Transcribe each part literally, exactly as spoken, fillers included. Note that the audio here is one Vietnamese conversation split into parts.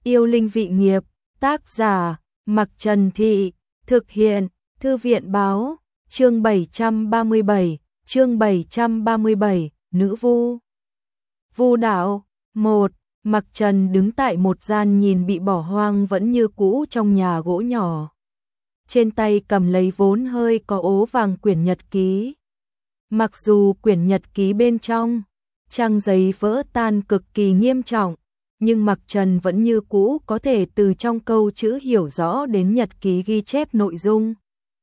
Yêu linh vị nghiệp, tác giả, Mặc Trần Thị, thực hiện, Thư viện báo, chương bảy trăm ba mươi bảy, chương bảy trăm ba mươi bảy, nữ vu. Vu đạo, một, Mặc Trần đứng tại một gian nhìn bị bỏ hoang vẫn như cũ trong nhà gỗ nhỏ. Trên tay cầm lấy vốn hơi có ố vàng quyển nhật ký. Mặc dù quyển nhật ký bên trong, trang giấy vỡ tan cực kỳ nghiêm trọng, nhưng Mặc Trần vẫn như cũ có thể từ trong câu chữ hiểu rõ đến nhật ký ghi chép nội dung.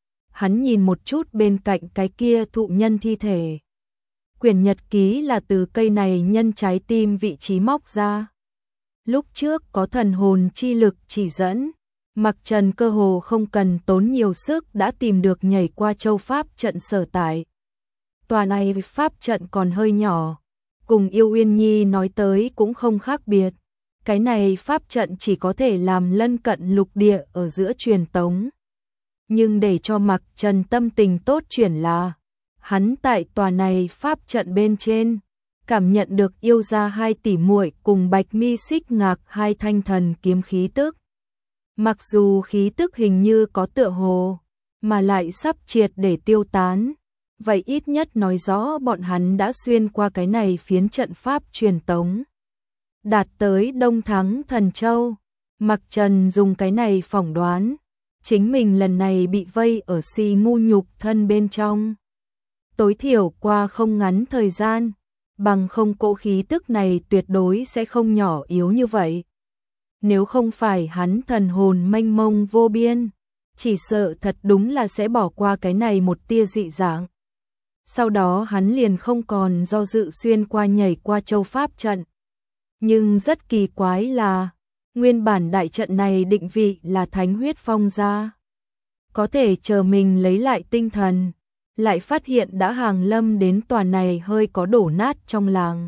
Hắn nhìn một chút bên cạnh cái kia thụ nhân thi thể. Quyển nhật ký là từ cây này nhân trái tim vị trí móc ra. Lúc trước có thần hồn chi lực chỉ dẫn, Mặc Trần cơ hồ không cần tốn nhiều sức đã tìm được nhảy qua châu pháp trận sở tại. Tòa này pháp trận còn hơi nhỏ, cùng Yêu Uyên Nhi nói tới cũng không khác biệt. Cái này pháp trận chỉ có thể làm lân cận lục địa ở giữa truyền tống. Nhưng để cho Mặc Trần tâm tình tốt chuyển là, hắn tại tòa này pháp trận bên trên, cảm nhận được yêu ra hai tỷ muội cùng Bạch Mi Xích Ngạc hai thanh thần kiếm khí tức. Mặc dù khí tức hình như có tựa hồ, mà lại sắp triệt để tiêu tán, vậy ít nhất nói rõ bọn hắn đã xuyên qua cái này phiến trận pháp truyền tống. Đạt tới Đông Thắng Thần Châu, Mặc Trần dùng cái này phỏng đoán, chính mình lần này bị vây ở si ngu nhục thân bên trong. Tối thiểu qua không ngắn thời gian, bằng không cỗ khí tức này tuyệt đối sẽ không nhỏ yếu như vậy. Nếu không phải hắn thần hồn mênh mông vô biên, chỉ sợ thật đúng là sẽ bỏ qua cái này một tia dị dạng. Sau đó hắn liền không còn do dự xuyên qua nhảy qua châu pháp trận. Nhưng rất kỳ quái là, nguyên bản đại trận này định vị là Thánh Huyết Phong gia. Có thể chờ mình lấy lại tinh thần, lại phát hiện đã hàng lâm đến tòa này hơi có đổ nát trong làng.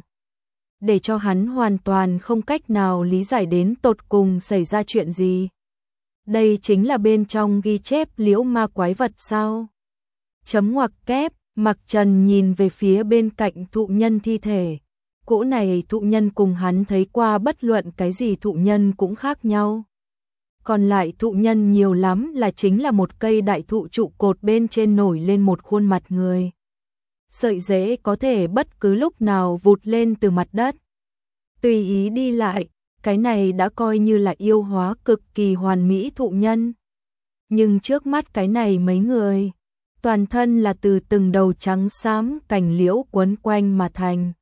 Để cho hắn hoàn toàn không cách nào lý giải đến tột cùng xảy ra chuyện gì. Đây chính là bên trong ghi chép liễu ma quái vật sao? Chấm ngoặc kép, Mặc Trần nhìn về phía bên cạnh thụ nhân thi thể. Cỗ này thụ nhân cùng hắn thấy qua bất luận cái gì thụ nhân cũng khác nhau. Còn lại thụ nhân nhiều lắm là chính là một cây đại thụ trụ cột bên trên nổi lên một khuôn mặt người. Sợi rễ có thể bất cứ lúc nào vụt lên từ mặt đất. Tùy ý đi lại, cái này đã coi như là yêu hóa cực kỳ hoàn mỹ thụ nhân. Nhưng trước mắt cái này mấy người, toàn thân là từ từng đầu trắng xám cành liễu quấn quanh mà thành.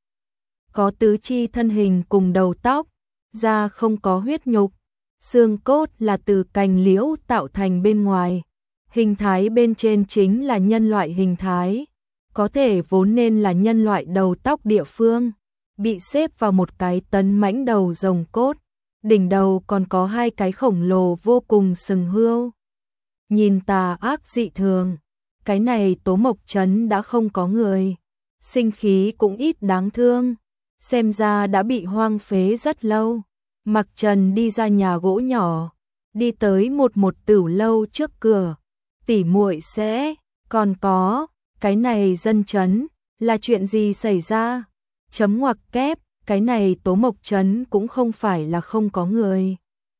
Có tứ chi thân hình cùng đầu tóc, da không có huyết nhục, xương cốt là từ cành liễu tạo thành bên ngoài. Hình thái bên trên chính là nhân loại hình thái, có thể vốn nên là nhân loại đầu tóc địa phương, bị xếp vào một cái tấn mãnh đầu rồng cốt, đỉnh đầu còn có hai cái khổng lồ vô cùng sừng hươu. Nhìn tà ác dị thường, cái này Tố Mộc Trấn đã không có người, sinh khí cũng ít đáng thương, xem ra đã bị hoang phế rất lâu. Mặc Trần đi ra nhà gỗ nhỏ, đi tới một một tửu lâu trước cửa, tỉ muội sẽ, còn có, cái này dân trấn, là chuyện gì xảy ra? Chấm ngoặc kép, cái này Tố Mộc Trấn cũng không phải là không có người,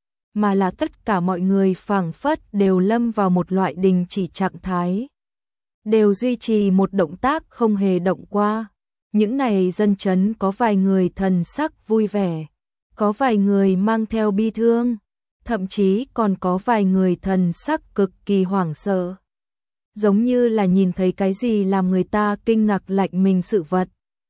mà là tất cả mọi người phảng phất đều lâm vào một loại đình chỉ trạng thái. Đều duy trì một động tác không hề động qua. Những này dân trấn có vài người thần sắc vui vẻ, có vài người mang theo bi thương, thậm chí còn có vài người thần sắc cực kỳ hoảng sợ. Giống như là nhìn thấy cái gì làm người ta kinh ngạc lạnh mình sự vật.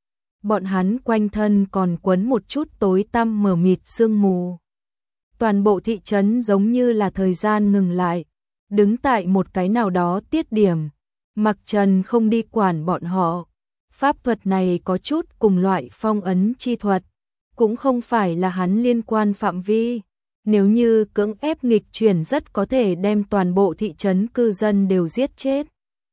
Bọn hắn quanh thân còn quấn một chút tối tăm mờ mịt sương mù. Toàn bộ thị trấn giống như là thời gian ngừng lại, đứng tại một cái nào đó tiết điểm. Mặc Trần không đi quản bọn họ. Pháp thuật này có chút cùng loại phong ấn chi thuật, cũng không phải là hắn liên quan phạm vi. Nếu như cưỡng ép nghịch chuyển rất có thể đem toàn bộ thị trấn cư dân đều giết chết.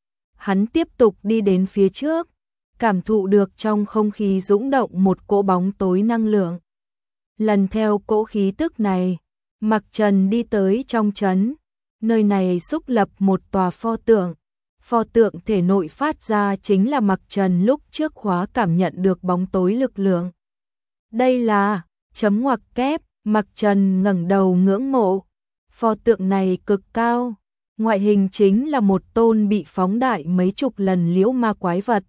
Hắn tiếp tục đi đến phía trước, cảm thụ được trong không khí dũng động một cỗ bóng tối năng lượng. Lần theo cỗ khí tức này, Mặc Trần đi tới trong trấn, nơi này xúc lập một tòa pho tượng. Pho tượng thể nội phát ra chính là Mặc Trần lúc trước khóa cảm nhận được bóng tối lực lượng. Đây là, chấm ngoặc kép, Mặc Trần ngẩng đầu ngưỡng mộ, pho tượng này cực cao, ngoại hình chính là một tôn bị phóng đại mấy chục lần liễu ma quái vật.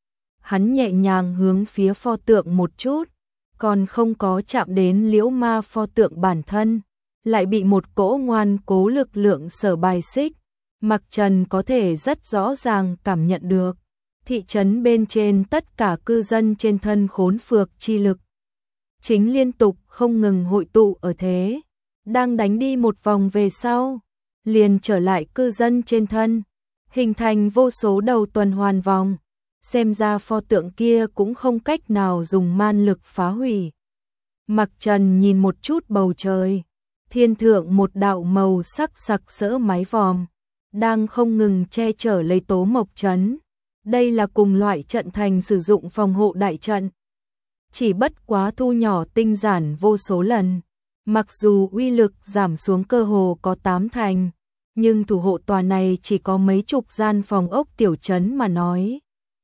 Hắn nhẹ nhàng hướng phía pho tượng một chút, còn không có chạm đến liễu ma pho tượng bản thân, lại bị một cỗ ngoan cố lực lượng sở bài xích. Mặc Trần có thể rất rõ ràng cảm nhận được, thị trấn bên trên tất cả cư dân trên thân khốn phược chi lực chính liên tục không ngừng hội tụ ở thế, đang đánh đi một vòng về sau, liền trở lại cư dân trên thân, hình thành vô số đầu tuần hoàn vòng, xem ra pho tượng kia cũng không cách nào dùng man lực phá hủy. Mặc Trần nhìn một chút bầu trời, thiên thượng một đạo màu sắc sặc sỡ mái vòm, đang không ngừng che chở lấy Tố Mộc Trấn. Đây là cùng loại trận thành sử dụng phòng hộ đại trận, chỉ bất quá thu nhỏ tinh giản vô số lần. Mặc dù uy lực giảm xuống cơ hồ có tám thành, nhưng thủ hộ tòa này chỉ có mấy chục gian phòng ốc tiểu trấn mà nói,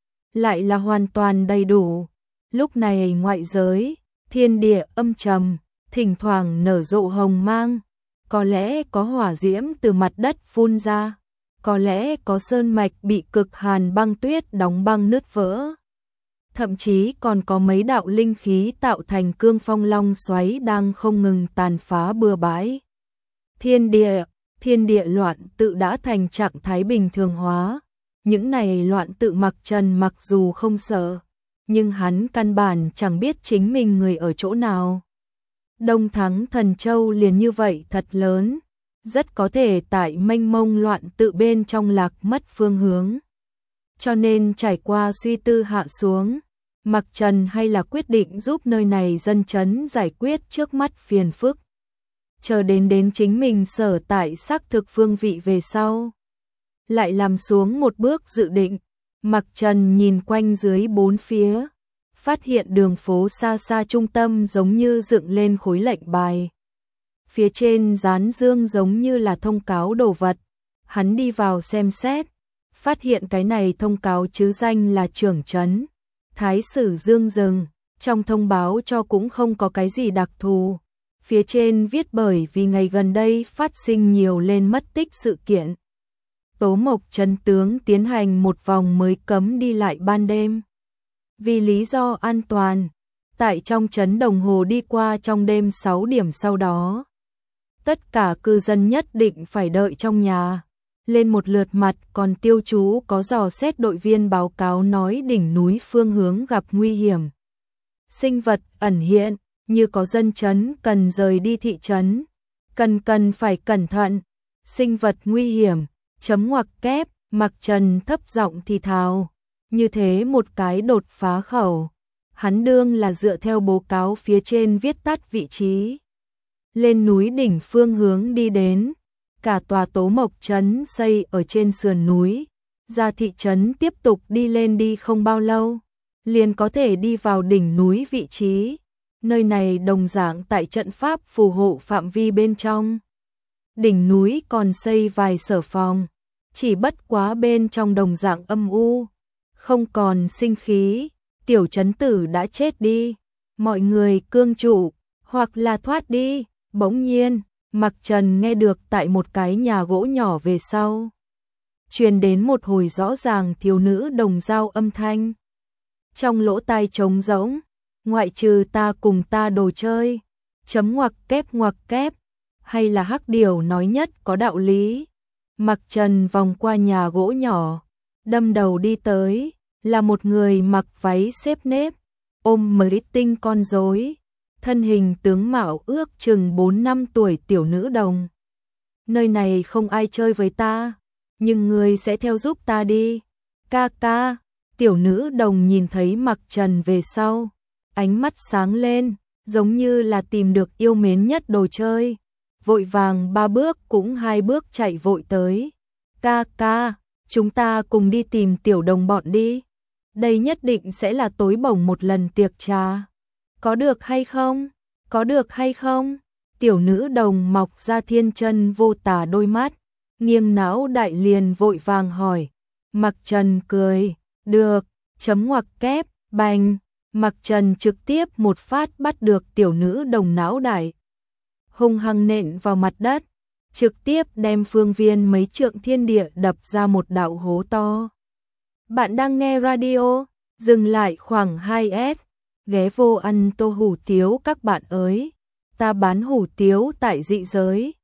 lại là hoàn toàn đầy đủ. Lúc này ngoại giới, thiên địa âm trầm, thỉnh thoảng nở rộ hồng mang, có lẽ có hỏa diễm từ mặt đất phun ra, có lẽ có sơn mạch bị cực hàn băng tuyết đóng băng nứt vỡ. Thậm chí còn có mấy đạo linh khí tạo thành cương phong long xoáy đang không ngừng tàn phá bừa bãi. Thiên địa, thiên địa loạn tự đã thành trạng thái bình thường hóa. Những này loạn tự Mặc Trần mặc dù không sợ, nhưng hắn căn bản chẳng biết chính mình người ở chỗ nào. Đông Thắng Thần Châu liền như vậy thật lớn, rất có thể tại mênh mông loạn tự bên trong lạc mất phương hướng. Cho nên trải qua suy tư hạ xuống, Mặc Trần hay là quyết định giúp nơi này dân chấn giải quyết trước mắt phiền phức. Chờ đến đến chính mình sở tại xác thực phương vị về sau, lại làm xuống một bước dự định. Mặc Trần nhìn quanh dưới bốn phía, phát hiện đường phố xa xa trung tâm giống như dựng lên khối lệnh bài. Phía trên dán dương giống như là thông cáo đồ vật. Hắn đi vào xem xét, phát hiện cái này thông cáo chứ danh là trưởng trấn Thái Sử Dương Rừng, trong thông báo cho cũng không có cái gì đặc thù. Phía trên viết bởi vì ngày gần đây phát sinh nhiều lên mất tích sự kiện. Tố Mộc Trấn tướng tiến hành một vòng mới cấm đi lại ban đêm. Vì lý do an toàn, tại trong trấn đồng hồ đi qua trong đêm sáu điểm sau đó, tất cả cư dân nhất định phải đợi trong nhà. Lên một lượt mặt còn tiêu chú có dò xét đội viên báo cáo nói đỉnh núi phương hướng gặp nguy hiểm. Sinh vật ẩn hiện, như có dân chấn cần rời đi thị trấn, cần cần phải cẩn thận. Sinh vật nguy hiểm, chấm ngoặc kép, Mặc Trần thấp giọng thì thào. Như thế một cái đột phá khẩu, hắn đương là dựa theo báo cáo phía trên viết tắt vị trí. Lên núi đỉnh phương hướng đi đến, cả tòa Tố Mộc Trấn xây ở trên sườn núi, ra thị trấn tiếp tục đi lên đi không bao lâu, liền có thể đi vào đỉnh núi vị trí. Nơi này đồng dạng tại trận pháp phù hộ phạm vi bên trong. Đỉnh núi còn xây vài sở phòng, chỉ bất quá bên trong đồng dạng âm u, không còn sinh khí, tiểu trấn tử đã chết đi, mọi người cương trụ, hoặc là thoát đi. Bỗng nhiên, Mặc Trần nghe được tại một cái nhà gỗ nhỏ về sau, truyền đến một hồi rõ ràng thiếu nữ đồng dao âm thanh. Trong lỗ tai trống rỗng, ngoại trừ ta cùng ta đồ chơi, chấm ngoặc kép ngoặc kép, hay là hắc điều nói nhất có đạo lý. Mặc Trần vòng qua nhà gỗ nhỏ, đâm đầu đi tới, là một người mặc váy xếp nếp, ôm mấy tinh con rối, thân hình tướng mạo ước chừng bốn năm tuổi tiểu nữ đồng. Nơi này không ai chơi với ta, nhưng ngươi sẽ theo giúp ta đi. Ca ca, tiểu nữ đồng nhìn thấy Mặc Trần về sau, ánh mắt sáng lên, giống như là tìm được yêu mến nhất đồ chơi. Vội vàng ba bước cũng hai bước chạy vội tới. Ca ca, chúng ta cùng đi tìm tiểu đồng bọn đi. Đây nhất định sẽ là tối bổng một lần tiệc trà. Có được hay không? Có được hay không? Tiểu nữ đồng mọc ra thiên chân vô tả đôi mắt, nghiêng não đại liền vội vàng hỏi. Mặc Trần cười, được, chấm ngoặc kép, bành. Mặc Trần trực tiếp một phát bắt được tiểu nữ đồng não đại. hung hăng nện vào mặt đất, trực tiếp đem phương viên mấy trượng thiên địa đập ra một đạo hố to. Bạn đang nghe radio, dừng lại khoảng hai s, ghé vô ăn tô hủ tiếu các bạn ơi, ta bán hủ tiếu tại dị giới.